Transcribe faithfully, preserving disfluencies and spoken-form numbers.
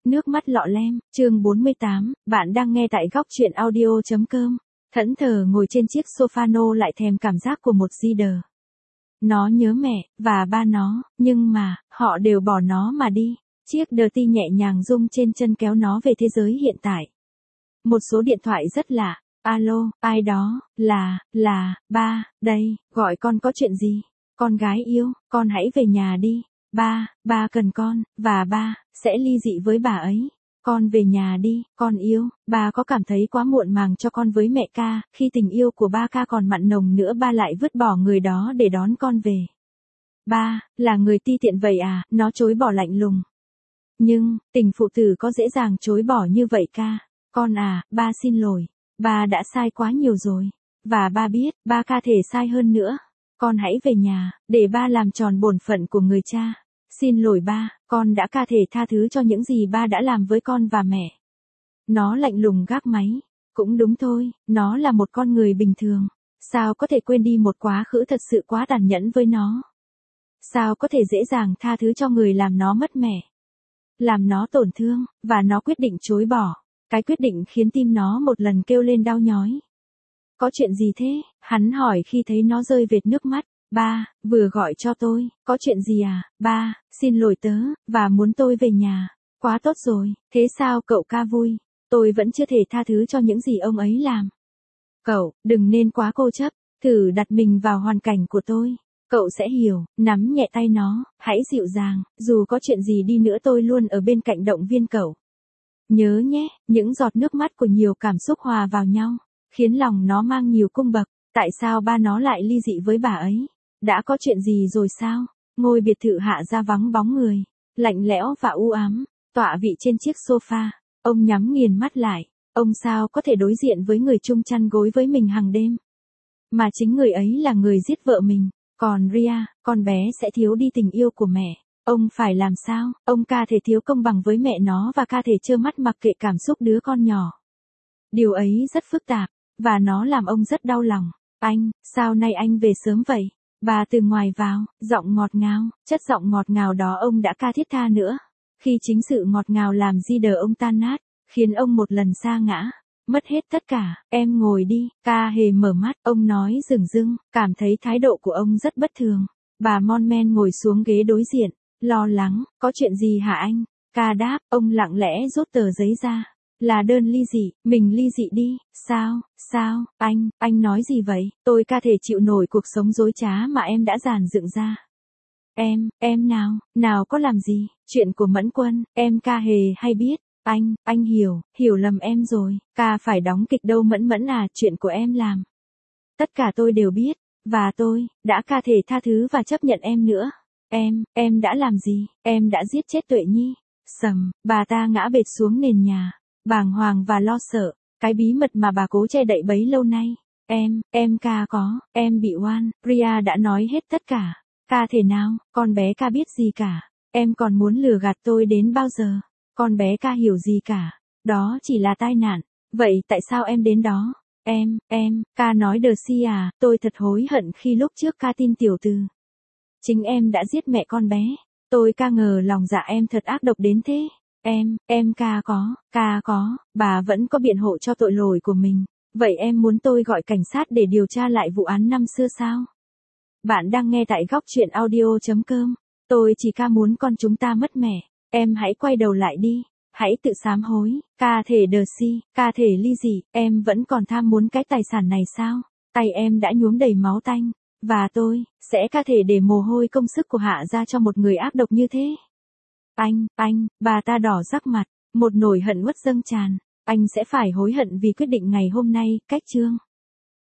Nước mắt lọ lem, chương bốn mươi tám, bạn đang nghe tại góc truyện audio.com. Thẫn thờ ngồi trên chiếc sofa nô lại thèm cảm giác của một Zider. Nó nhớ mẹ, và ba nó, nhưng mà, họ đều bỏ nó mà đi. Chiếc Dirty nhẹ nhàng rung trên chân kéo nó về thế giới hiện tại. Một số điện thoại rất lạ. Alo, ai đó, là, là, ba, đây, gọi con có chuyện gì? Con gái yêu, con hãy về nhà đi. Ba, ba cần con, và ba, sẽ ly dị với bà ấy. Con về nhà đi, con yêu, ba có cảm thấy quá muộn màng cho con với mẹ ca, khi tình yêu của ba ca còn mặn nồng nữa ba lại vứt bỏ người đó để đón con về. Ba, là người ti tiện vậy à, nó chối bỏ lạnh lùng. Nhưng, tình phụ tử có dễ dàng chối bỏ như vậy ca. Con à, ba xin lỗi, ba đã sai quá nhiều rồi. Và ba biết, ba ca thể sai hơn nữa. Con hãy về nhà, để ba làm tròn bổn phận của người cha. Xin lỗi ba, con đã ca thể tha thứ cho những gì ba đã làm với con và mẹ. Nó lạnh lùng gác máy. Cũng đúng thôi, nó là một con người bình thường. Sao có thể quên đi một quá khứ thật sự quá tàn nhẫn với nó? Sao có thể dễ dàng tha thứ cho người làm nó mất mẹ? Làm nó tổn thương, và nó quyết định chối bỏ. Cái quyết định khiến tim nó một lần kêu lên đau nhói. Có chuyện gì thế? Hắn hỏi khi thấy nó rơi vệt nước mắt. Ba, vừa gọi cho tôi, có chuyện gì à? Ba, xin lỗi tớ, và muốn tôi về nhà. Quá tốt rồi, thế sao cậu ca vui? Tôi vẫn chưa thể tha thứ cho những gì ông ấy làm. Cậu, đừng nên quá cố chấp, thử đặt mình vào hoàn cảnh của tôi. Cậu sẽ hiểu, nắm nhẹ tay nó, hãy dịu dàng, dù có chuyện gì đi nữa tôi luôn ở bên cạnh động viên cậu. Nhớ nhé, những giọt nước mắt của nhiều cảm xúc hòa vào nhau, khiến lòng nó mang nhiều cung bậc. Tại sao ba nó lại ly dị với bà ấy? Đã có chuyện gì rồi sao? Ngôi biệt thự hạ ra vắng bóng người, lạnh lẽo và u ám, tọa vị trên chiếc sofa. Ông nhắm nghiền mắt lại, ông sao có thể đối diện với người chung chăn gối với mình hàng đêm? Mà chính người ấy là người giết vợ mình, còn Ria, con bé sẽ thiếu đi tình yêu của mẹ. Ông phải làm sao? Ông ca thể thiếu công bằng với mẹ nó và ca thể trơ mắt mặc kệ cảm xúc đứa con nhỏ. Điều ấy rất phức tạp, và nó làm ông rất đau lòng. Anh, sao nay anh về sớm vậy? Bà từ ngoài vào, giọng ngọt ngào, chất giọng ngọt ngào đó ông đã ca thiết tha nữa. Khi chính sự ngọt ngào làm Zider ông tan nát, khiến ông một lần sa ngã, mất hết tất cả. Em ngồi đi, ca hề mở mắt, ông nói dửng dưng, cảm thấy thái độ của ông rất bất thường. Bà Mon Men ngồi xuống ghế đối diện, lo lắng, có chuyện gì hả anh? Ca đáp, ông lặng lẽ rút tờ giấy ra. Là đơn ly dị, mình ly dị đi. Sao, sao, anh, anh nói gì vậy? Tôi ca thể chịu nổi cuộc sống dối trá mà em đã dàn dựng ra. Em, em nào, nào có làm gì? Chuyện của Mẫn Quân, em ca hề hay biết. Anh, anh hiểu, hiểu lầm em rồi. Ca phải đóng kịch đâu Mẫn Mẫn à, chuyện của em làm. Tất cả tôi đều biết, và tôi, đã ca thể tha thứ và chấp nhận em nữa. Em, em đã làm gì? Em đã giết chết Tuệ Nhi. Sầm, bà ta ngã bệt xuống nền nhà. Bàng hoàng và lo sợ, cái bí mật mà bà cố che đậy bấy lâu nay. Em, em ca có, em bị oan, Ria đã nói hết tất cả. Ca thể nào, con bé ca biết gì cả. Em còn muốn lừa gạt tôi đến bao giờ? Con bé ca hiểu gì cả. Đó chỉ là tai nạn. Vậy tại sao em đến đó? Em, em, ca nói đờ si à, tôi thật hối hận khi lúc trước ca tin tiểu từ. Chính em đã giết mẹ con bé. Tôi ca ngờ lòng dạ em thật ác độc đến thế. Em, em ca có, ca có, bà vẫn có biện hộ cho tội lỗi của mình. Vậy em muốn tôi gọi cảnh sát để điều tra lại vụ án năm xưa sao? Bạn đang nghe tại góc truyện audio.com. Tôi chỉ ca muốn con chúng ta mất mẹ. Em hãy quay đầu lại đi. Hãy tự sám hối. Ca thể đờ si, ca thể ly dị. Em vẫn còn tham muốn cái tài sản này sao? Tay em đã nhuốm đầy máu tanh. Và tôi, sẽ ca thể để mồ hôi công sức của hạ ra cho một người ác độc như thế. Anh, anh, bà ta đỏ rắc mặt, một nỗi hận uất dâng tràn. Anh sẽ phải hối hận vì quyết định ngày hôm nay, cách chương.